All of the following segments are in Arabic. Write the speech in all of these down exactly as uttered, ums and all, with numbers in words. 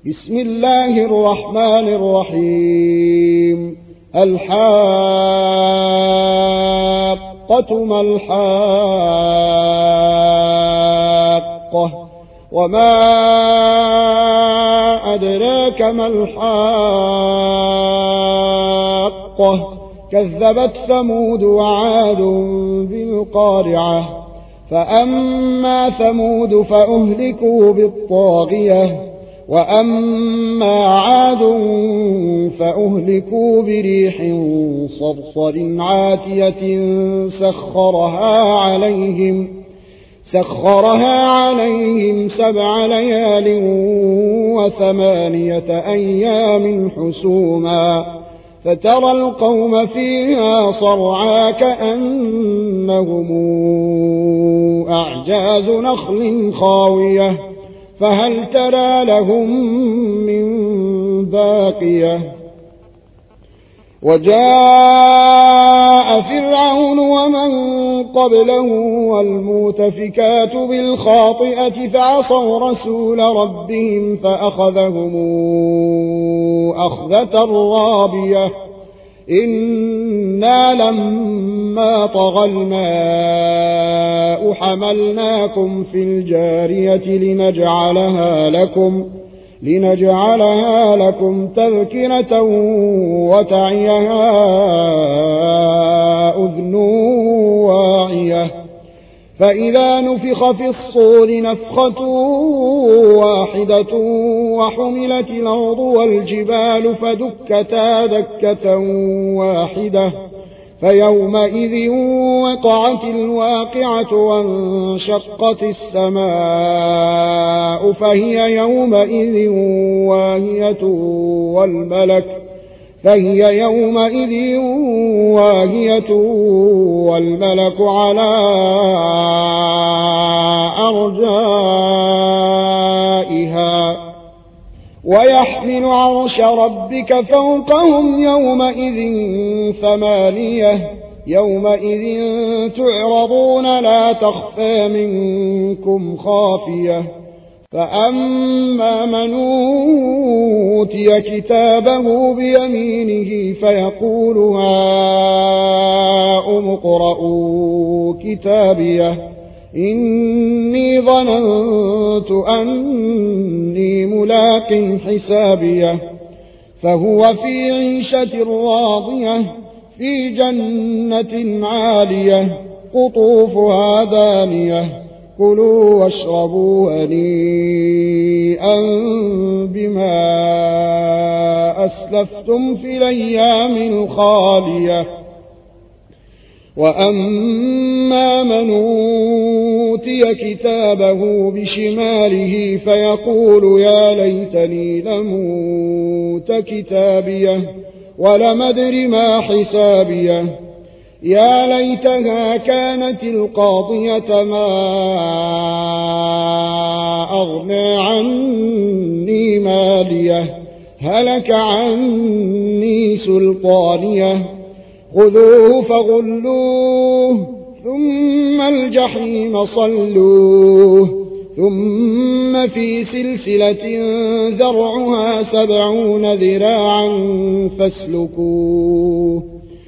بسم الله الرحمن الرحيم. الحاقة ما الحاقة وما أدراك ما الحاقة كذبت ثمود وعاد بالقارعة فأما ثمود فأهلكوا بالطاغية وأما عاد فأهلكوا بريح صرصر عاتية سخرها عليهم سخرها عليهم سبع ليال وثمانية أيام حسوما فترى القوم فيها صرعى كأنهم أعجاز نخل خاوية فهل ترى لهم من باقية. وجاء فرعون ومن قبله والمؤتفكات بالخاطئة فعصوا رسول ربهم فأخذهم أخذة رابية إنا لما طغى الماء حملناكم في الجارية لنجعلها لكم لنجعلها لكم تذكرة وتعيها أذن واعية فإذا نفخ في الصور نفخة واحدة وحملت الأرض والجبال فدكتا دكة واحدة فيومئذ وقعت الواقعة وانشقت السماء فهي يومئذ واهية والملك فهي يومئذ واهية والملك على أرجائها ويحمل عرش ربك فوقهم يومئذ ثمانية يومئذ تعرضون لا تخفى منكم خافية فأما من أوتي كتابه بيمينه فيقول هاؤم اقرءوا كتابيه إني ظننت أني ملاق حسابيه فهو في عيشة راضية في جنة عالية قطوفها دانية كلوا واشربوا هنيئا بما أسلفتم في الأيام الخالية. وأما من أوتي كتابه بشماله فيقول يا ليتني لم أوت كتابيه ولم أدر ما حسابيه يا ليتها كانت القاضية ما أغنى عني ماليه هلك عني سلطانيه خذوه فغلوه ثم الجحيم صلوه ثم في سلسلة ذرعها سبعون ذراعا فاسلكوه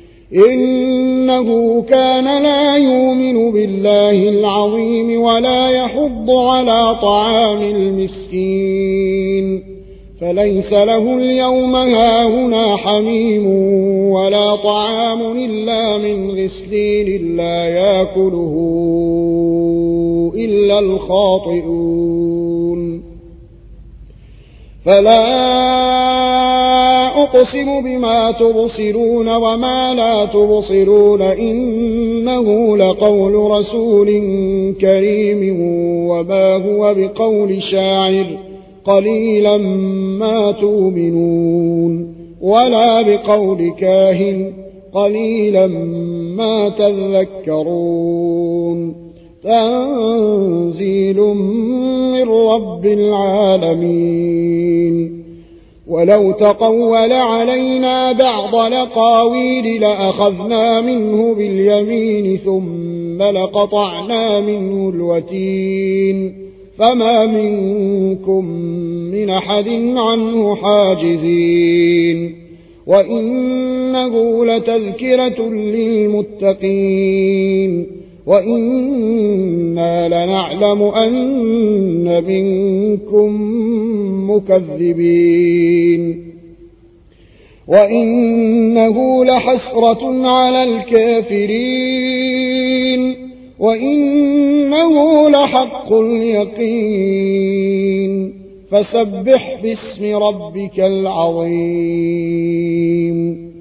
إنه كان لا يؤمن بالله العظيم ولا يحض على طعام المسكين فليس له اليوم هاهنا حميم ولا طعام إلا من غسلين لا يأكله إلا الخاطئون. فلا أقسم بما تبصرون وما لا تبصرون إنه لقول رسول كريم وما هو بقول شاعر قليلا ما تؤمنون ولا بقول كاهن قليلا ما تذكرون تنزيل من رب العالمين. ولو تقول علينا بعض الأقاويل لأخذنا منه باليمين ثم لقطعنا منه الوتين فما منكم من أحد عنه حاجزين وإنه لتذكرة للمتقين وإنا لنعلم أن منكم مكذبين وإنه لحسرة على الكافرين وإنه لحق اليقين فسبح باسم ربك العظيم